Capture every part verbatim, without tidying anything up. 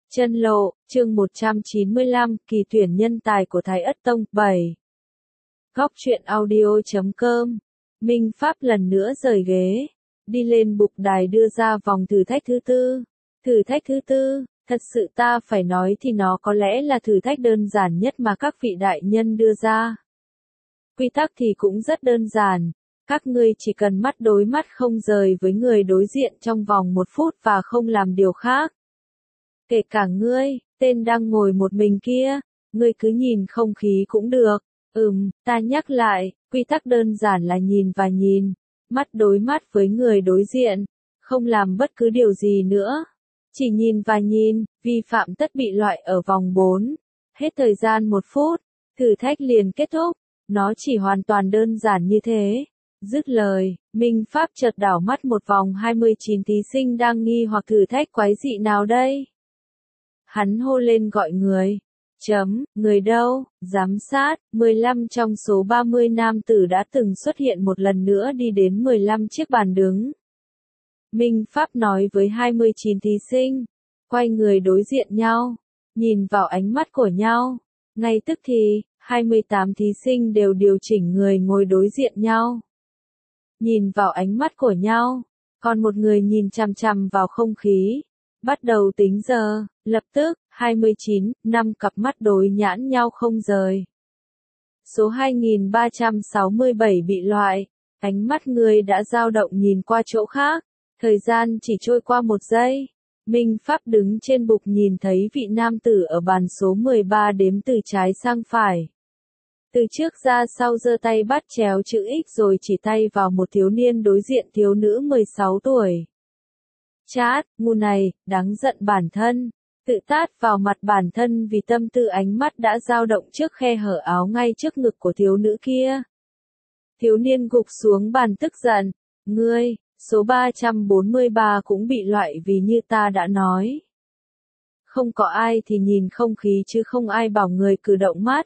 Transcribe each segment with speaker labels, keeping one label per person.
Speaker 1: Chân lộ, chương một trăm chín mươi lăm, kỳ tuyển nhân tài của Thái Ất Tông, bảy. Góc truyện audio.com. Minh Pháp lần nữa rời ghế, đi lên bục đài đưa ra vòng thử thách thứ tư. Thử thách thứ tư, thật sự ta phải nói thì nó có lẽ là thử thách đơn giản nhất mà các vị đại nhân đưa ra. Quy tắc thì cũng rất đơn giản. Các ngươi chỉ cần mắt đối mắt không rời với người đối diện trong vòng một phút và không làm điều khác. Kể cả ngươi, tên đang ngồi một mình kia, ngươi cứ nhìn không khí cũng được. Ừm, ta nhắc lại, quy tắc đơn giản là nhìn và nhìn, mắt đối mắt với người đối diện, không làm bất cứ điều gì nữa. Chỉ nhìn và nhìn, vi phạm tất bị loại ở vòng bốn. Hết thời gian một phút, thử thách liền kết thúc, nó chỉ hoàn toàn đơn giản như thế. Dứt lời, Minh Pháp chợt đảo mắt một vòng hai mươi chín thí sinh đang nghi hoặc thử thách quái dị nào đây. Hắn hô lên gọi người. Chấm, người đâu, giám sát, mười lăm trong số ba mươi nam tử đã từng xuất hiện một lần nữa đi đến mười lăm chiếc bàn đứng. Minh Pháp nói với hai mươi chín thí sinh, quay người đối diện nhau, nhìn vào ánh mắt của nhau. Ngay tức thì, hai mươi tám thí sinh đều điều chỉnh người ngồi đối diện nhau. Nhìn vào ánh mắt của nhau, còn một người nhìn chằm chằm vào không khí. Bắt đầu tính giờ, lập tức, hai mươi chín, năm cặp mắt đối nhãn nhau không rời. Số hai nghìn ba trăm sáu mươi bảy bị loại, ánh mắt người đã dao động nhìn qua chỗ khác, thời gian chỉ trôi qua một giây. Minh Pháp đứng trên bục nhìn thấy vị nam tử ở bàn số mười ba đếm từ trái sang phải. Từ trước ra sau giơ tay bắt chéo chữ X rồi chỉ tay vào một thiếu niên đối diện thiếu nữ mười sáu tuổi. Chát, ngu này, đáng giận bản thân, tự tát vào mặt bản thân vì tâm tư ánh mắt đã dao động trước khe hở áo ngay trước ngực của thiếu nữ kia. Thiếu niên gục xuống bàn tức giận, ngươi, số ba trăm bốn mươi ba cũng bị loại vì như ta đã nói. Không có ai thì nhìn không khí chứ không ai bảo người cử động mắt.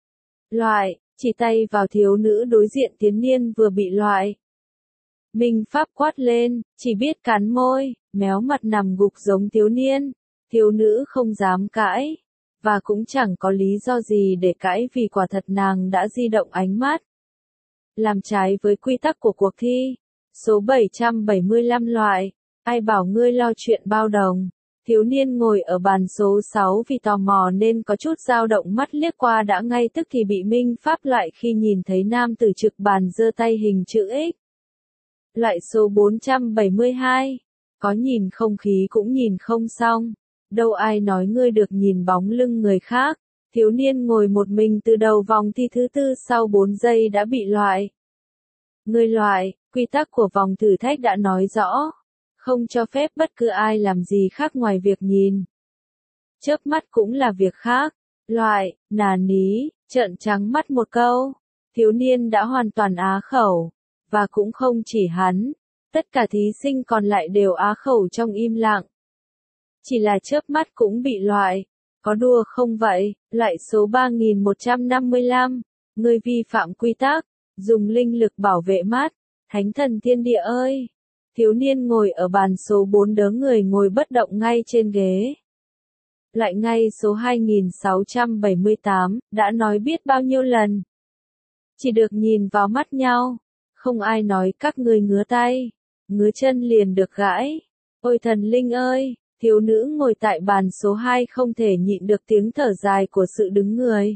Speaker 1: Loại, chỉ tay vào thiếu nữ đối diện thiếu niên vừa bị loại. Minh Pháp quát lên, chỉ biết cắn môi, méo mặt nằm gục giống thiếu niên. Thiếu nữ không dám cãi, và cũng chẳng có lý do gì để cãi vì quả thật nàng đã di động ánh mắt. Làm trái với quy tắc của cuộc thi. Số bảy trăm bảy mươi lăm loại, ai bảo ngươi lo chuyện bao đồng. Thiếu niên ngồi ở bàn số sáu vì tò mò nên có chút dao động mắt liếc qua đã ngay tức thì bị Minh Pháp loại khi nhìn thấy nam tử trực bàn giơ tay hình chữ X. Loại số bốn trăm bảy mươi hai, có nhìn không khí cũng nhìn không xong. Đâu ai nói ngươi được nhìn bóng lưng người khác. Thiếu niên ngồi một mình từ đầu vòng thi thứ tư sau bốn giây đã bị loại. Ngươi loại, quy tắc của vòng thử thách đã nói rõ. Không cho phép bất cứ ai làm gì khác ngoài việc nhìn. Chớp mắt cũng là việc khác. Loại, nà ní, trợn trắng mắt một câu. Thiếu niên đã hoàn toàn á khẩu. Và cũng không chỉ hắn. Tất cả thí sinh còn lại đều á khẩu trong im lặng. Chỉ là chớp mắt cũng bị loại. Có đùa không vậy? Loại số ba nghìn một trăm năm mươi lăm. Người vi phạm quy tắc. Dùng linh lực bảo vệ mắt. Thánh thần thiên địa ơi! Thiếu niên ngồi ở bàn số bốn đớ người ngồi bất động ngay trên ghế. Lại ngay số hai nghìn sáu trăm bảy mươi tám, đã nói biết bao nhiêu lần. Chỉ được nhìn vào mắt nhau. Không ai nói các ngươi ngứa tay. Ngứa chân liền được gãi. Ôi thần linh ơi! Thiếu nữ ngồi tại bàn số hai không thể nhịn được tiếng thở dài của sự đứng người.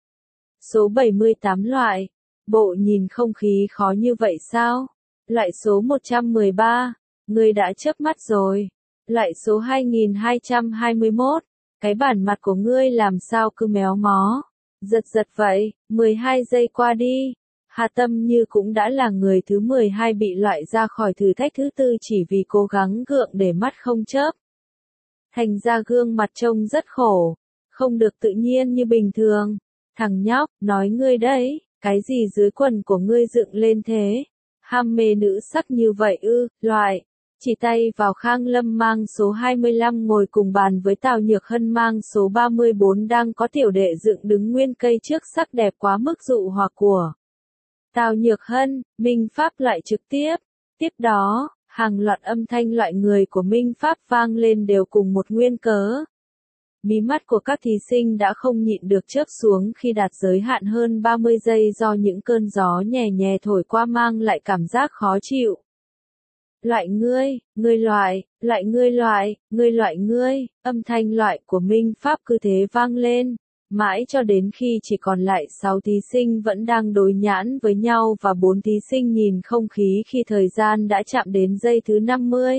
Speaker 1: Số bảy mươi tám loại. Bộ nhìn không khí khó như vậy sao? Loại số một trăm mười ba. Ngươi đã chớp mắt rồi. Loại số hai nghìn hai trăm hai mươi mốt. Cái bản mặt của ngươi làm sao cứ méo mó. Giật giật vậy. mười hai giây qua đi. Hà Tâm Như cũng đã là người thứ mười hai bị loại ra khỏi thử thách thứ tư chỉ vì cố gắng gượng để mắt không chớp. Thành ra gương mặt trông rất khổ. Không được tự nhiên như bình thường. Thằng nhóc, nói ngươi đấy, cái gì dưới quần của ngươi dựng lên thế? Ham mê nữ sắc như vậy ư, loại. Chỉ tay vào Khang Lâm mang số hai mươi lăm ngồi cùng bàn với Tào Nhược Hân mang số ba mươi bốn đang có tiểu đệ dựng đứng nguyên cây trước sắc đẹp quá mức dụ hoặc của Tào Nhược Hân. Minh Pháp lại trực tiếp. Tiếp đó, hàng loạt âm thanh loại người của Minh Pháp vang lên đều cùng một nguyên cớ. Mí mắt của các thí sinh đã không nhịn được chớp xuống khi đạt giới hạn hơn ba mươi giây do những cơn gió nhẹ nhẹ thổi qua mang lại cảm giác khó chịu. Loại ngươi, ngươi loại, loại ngươi loại, ngươi loại ngươi, âm thanh loại của Minh Pháp cứ thế vang lên, mãi cho đến khi chỉ còn lại sáu thí sinh vẫn đang đối nhãn với nhau và bốn thí sinh nhìn không khí khi thời gian đã chạm đến giây thứ năm mươi.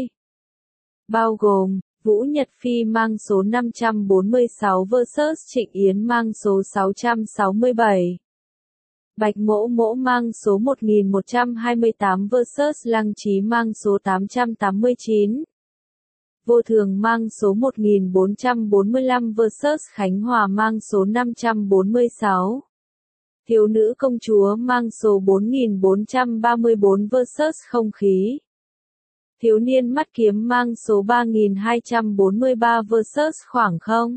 Speaker 1: Bao gồm, Vũ Nhật Phi mang số năm trăm bốn mươi sáu versus Trịnh Yến mang số sáu trăm sáu mươi bảy. Bạch Mỗ Mỗ mang số một nghìn một trăm hai mươi tám versus Lăng Trí mang số tám trăm tám mươi chín. Vô Thường mang số một nghìn bốn trăm bốn mươi lăm versus Khánh Hòa mang số năm trăm bốn mươi sáu. Thiếu nữ công chúa mang số bốn nghìn bốn trăm ba mươi bốn versus Không khí. Thiếu niên mắt kiếm mang số ba nghìn hai trăm bốn mươi ba versus Khoảng không.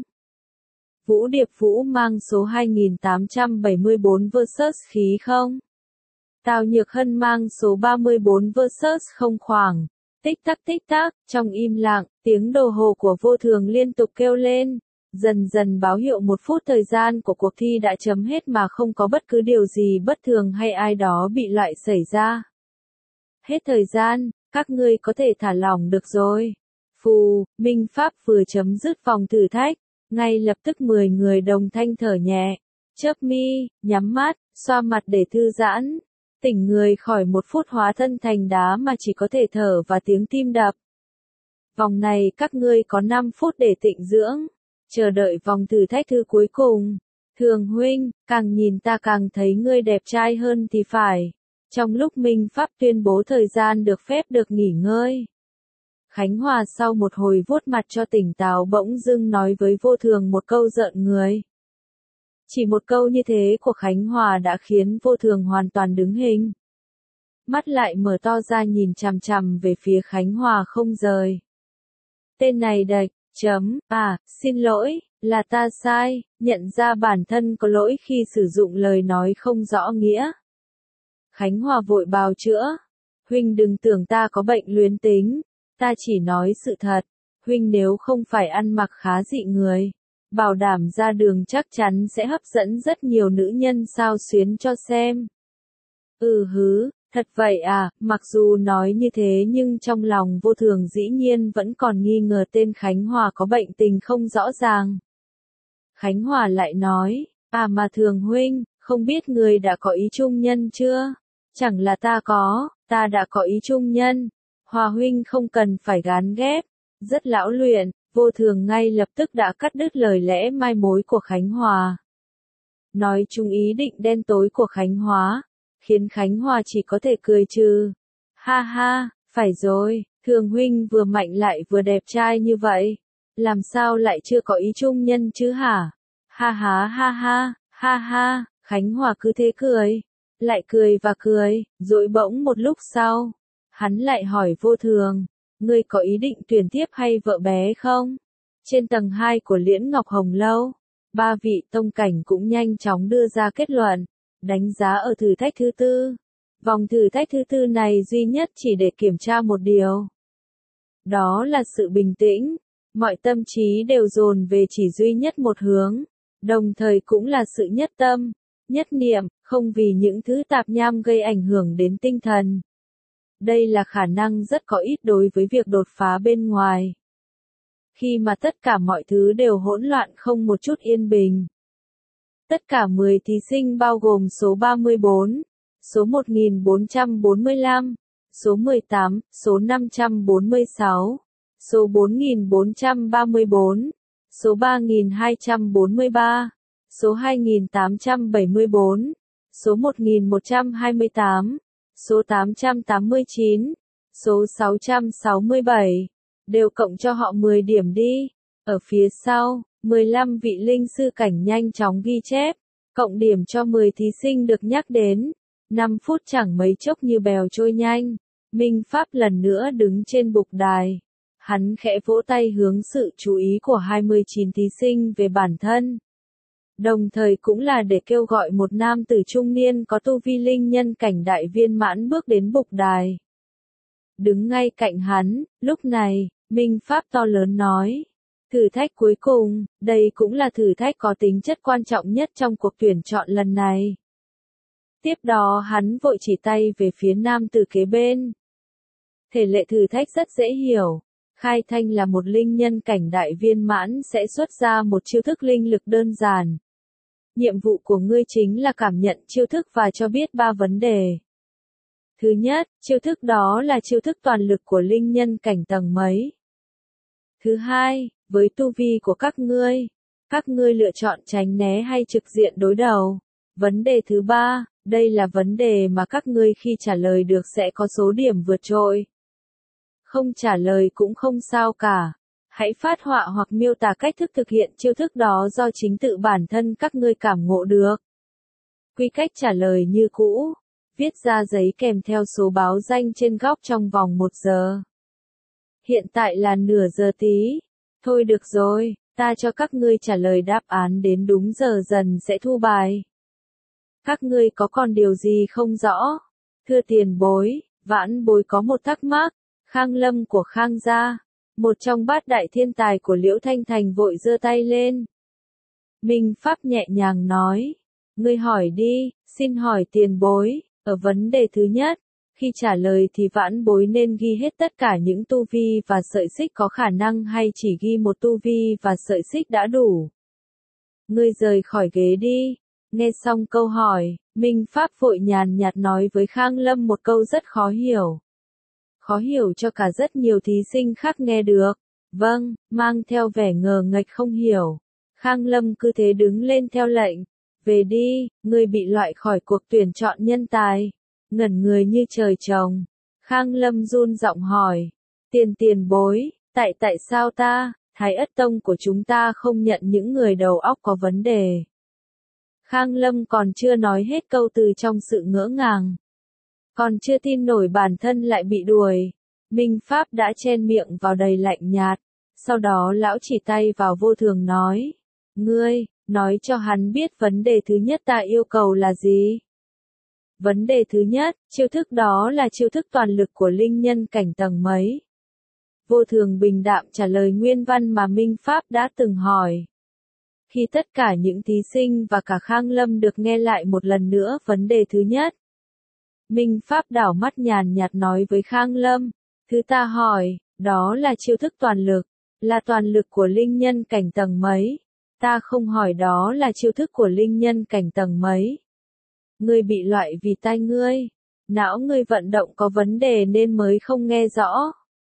Speaker 1: Vũ Điệp Vũ mang số hai nghìn tám trăm bảy mươi bốn versus Khí không. Tào Nhược Hân mang số ba mươi bốn versus Không khoảng. Tích tắc tích tắc, trong im lặng, tiếng đồng hồ của Vô Thường liên tục kêu lên, dần dần báo hiệu một phút thời gian của cuộc thi đã chấm hết mà không có bất cứ điều gì bất thường hay ai đó bị loại xảy ra. Hết thời gian, các ngươi có thể thả lỏng được rồi. Phù, Minh Pháp vừa chấm dứt vòng thử thách, ngay lập tức mười người đồng thanh thở nhẹ, chớp mi, nhắm mắt, xoa mặt để thư giãn. Tỉnh người khỏi một phút hóa thân thành đá mà chỉ có thể thở và tiếng tim đập. Vòng này các ngươi có năm phút để tịnh dưỡng, chờ đợi vòng thử thách thứ cuối cùng. Thường huynh, càng nhìn ta càng thấy ngươi đẹp trai hơn thì phải. Trong lúc Minh Pháp tuyên bố thời gian được phép được nghỉ ngơi, Khánh Hòa sau một hồi vuốt mặt cho tỉnh táo bỗng dưng nói với Vô Thường một câu rợn người. Chỉ một câu như thế của Khánh Hòa đã khiến Vô Thường hoàn toàn đứng hình. Mắt lại mở to ra nhìn chằm chằm về phía Khánh Hòa không rời. Tên này đạch, chấm, à, xin lỗi, là ta sai, nhận ra bản thân có lỗi khi sử dụng lời nói không rõ nghĩa. Khánh Hòa vội bào chữa. Huynh đừng tưởng ta có bệnh luyến tính, ta chỉ nói sự thật. Huynh nếu không phải ăn mặc khá dị người, bảo đảm ra đường chắc chắn sẽ hấp dẫn rất nhiều nữ nhân sao xuyến cho xem. Ừ hứ, thật vậy à, mặc dù nói như thế nhưng trong lòng Vô Thường dĩ nhiên vẫn còn nghi ngờ tên Khánh Hòa có bệnh tình không rõ ràng. Khánh Hòa lại nói, à mà Thường huynh, không biết người đã có ý trung nhân chưa? Chẳng là ta có, ta đã có ý trung nhân. Hòa huynh không cần phải gán ghép, rất lão luyện. Vô Thường ngay lập tức đã cắt đứt lời lẽ mai mối của Khánh Hòa. Nói chung ý định đen tối của Khánh Hòa, khiến Khánh Hòa chỉ có thể cười trừ. Ha ha, phải rồi, Thường huynh vừa mạnh lại vừa đẹp trai như vậy, làm sao lại chưa có ý trung nhân chứ hả? Ha ha ha ha, ha ha, Khánh Hòa cứ thế cười, lại cười và cười, rồi bỗng một lúc sau, hắn lại hỏi Vô Thường. Ngươi có ý định tuyển tiếp hay vợ bé không? Trên tầng hai của Liễn Ngọc Hồng Lâu, ba vị tông cảnh cũng nhanh chóng đưa ra kết luận, đánh giá ở thử thách thứ tư. Vòng thử thách thứ tư này duy nhất chỉ để kiểm tra một điều. Đó là sự bình tĩnh, mọi tâm trí đều dồn về chỉ duy nhất một hướng, đồng thời cũng là sự nhất tâm, nhất niệm, không vì những thứ tạp nham gây ảnh hưởng đến tinh thần. Đây là khả năng rất có ít đối với việc đột phá bên ngoài. Khi mà tất cả mọi thứ đều hỗn loạn không một chút yên bình. Tất cả mười thí sinh bao gồm số ba mươi bốn, số một nghìn bốn trăm bốn mươi lăm, số mười tám, số năm trăm bốn mươi sáu, số bốn nghìn bốn trăm ba mươi bốn, số ba nghìn hai trăm bốn mươi ba, số hai nghìn tám trăm bảy mươi bốn, số một nghìn một trăm hai mươi tám, số tám trăm tám mươi chín, số sáu trăm sáu mươi bảy, đều cộng cho họ mười điểm đi. Ở phía sau, mười lăm vị linh sư cảnh nhanh chóng ghi chép, cộng điểm cho mười thí sinh được nhắc đến. năm phút chẳng mấy chốc như bèo trôi nhanh. Minh Pháp lần nữa đứng trên bục đài. Hắn khẽ vỗ tay hướng sự chú ý của hai mươi chín thí sinh về bản thân. Đồng thời cũng là để kêu gọi một nam tử trung niên có tu vi linh nhân cảnh đại viên mãn bước đến bục đài. Đứng ngay cạnh hắn, lúc này, Minh Pháp to lớn nói. Thử thách cuối cùng, đây cũng là thử thách có tính chất quan trọng nhất trong cuộc tuyển chọn lần này. Tiếp đó hắn vội chỉ tay về phía nam tử kế bên. Thể lệ thử thách rất dễ hiểu. Khai Thanh là một linh nhân cảnh đại viên mãn sẽ xuất ra một chiêu thức linh lực đơn giản. Nhiệm vụ của ngươi chính là cảm nhận chiêu thức và cho biết ba vấn đề. Thứ nhất, chiêu thức đó là chiêu thức toàn lực của linh nhân cảnh tầng mấy. Thứ hai, với tu vi của các ngươi, các ngươi lựa chọn tránh né hay trực diện đối đầu. Vấn đề thứ ba, đây là vấn đề mà các ngươi khi trả lời được sẽ có số điểm vượt trội. Không trả lời cũng không sao cả. Hãy phát họa hoặc miêu tả cách thức thực hiện chiêu thức đó do chính tự bản thân các ngươi cảm ngộ được. Quy cách trả lời như cũ. Viết ra giấy kèm theo số báo danh trên góc trong vòng một giờ. Hiện tại là nửa giờ tí. Thôi được rồi, ta cho các ngươi trả lời đáp án đến đúng giờ dần sẽ thu bài. Các ngươi có còn điều gì không rõ? Thưa tiền bối, vãn bối có một thắc mắc. Khang Lâm của Khang gia, một trong bát đại thiên tài của Liễu Thanh Thành vội giơ tay lên. Minh Pháp nhẹ nhàng nói, ngươi hỏi đi, xin hỏi tiền bối, ở vấn đề thứ nhất, khi trả lời thì vãn bối nên ghi hết tất cả những tu vi và sợi xích có khả năng hay chỉ ghi một tu vi và sợi xích đã đủ. Ngươi rời khỏi ghế đi. Nghe xong câu hỏi, Minh Pháp vội nhàn nhạt nói với Khang Lâm một câu rất khó hiểu. Khó hiểu cho cả rất nhiều thí sinh khác nghe được. Vâng, mang theo vẻ ngờ nghệch không hiểu. Khang Lâm cứ thế đứng lên theo lệnh. Về đi, ngươi bị loại khỏi cuộc tuyển chọn nhân tài. Ngẩn người như trời trồng. Khang Lâm run giọng hỏi. Tiền tiền bối, tại tại sao ta, Thái Ất Tông của chúng ta không nhận những người đầu óc có vấn đề. Khang Lâm còn chưa nói hết câu từ trong sự ngỡ ngàng. Còn chưa tin nổi bản thân lại bị đuổi. Minh Pháp đã chen miệng vào đầy lạnh nhạt. Sau đó lão chỉ tay vào Vô Thường nói. Ngươi, nói cho hắn biết vấn đề thứ nhất ta yêu cầu là gì? Vấn đề thứ nhất, chiêu thức đó là chiêu thức toàn lực của linh nhân cảnh tầng mấy? Vô Thường bình đạm trả lời nguyên văn mà Minh Pháp đã từng hỏi. Khi tất cả những thí sinh và cả Khang Lâm được nghe lại một lần nữa vấn đề thứ nhất. Minh Pháp đảo mắt nhàn nhạt nói với Khang Lâm. Thứ ta hỏi, đó là chiêu thức toàn lực, là toàn lực của linh nhân cảnh tầng mấy? Ta không hỏi đó là chiêu thức của linh nhân cảnh tầng mấy. Ngươi bị loại vì tai ngươi. Não ngươi vận động có vấn đề nên mới không nghe rõ.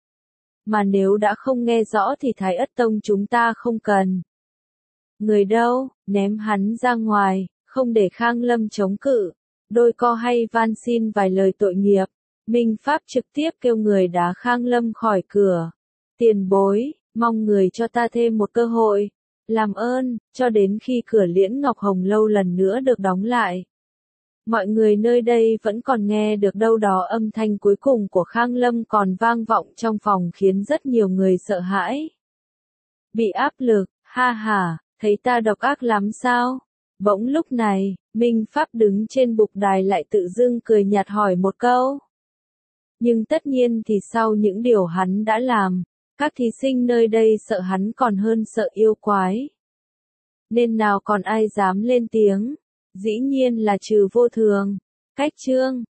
Speaker 1: Mà nếu đã không nghe rõ thì Thái Ất Tông chúng ta không cần. Người đâu, ném hắn ra ngoài, không để Khang Lâm chống cự. Đôi co hay van xin vài lời tội nghiệp. Minh Pháp trực tiếp kêu người đá Khang Lâm khỏi cửa. Tiền bối, mong người cho ta thêm một cơ hội. Làm ơn, cho đến khi cửa Liễn Ngọc Hồng Lâu lần nữa được đóng lại. Mọi người nơi đây vẫn còn nghe được đâu đó âm thanh cuối cùng của Khang Lâm còn vang vọng trong phòng khiến rất nhiều người sợ hãi. Bị áp lực, ha ha, thấy ta độc ác lắm sao? Bỗng lúc này, Minh Pháp đứng trên bục đài lại tự dưng cười nhạt hỏi một câu. Nhưng tất nhiên thì sau những điều hắn đã làm, các thí sinh nơi đây sợ hắn còn hơn sợ yêu quái. Nên nào còn ai dám lên tiếng, dĩ nhiên là trừ Vô Thường. Cách chương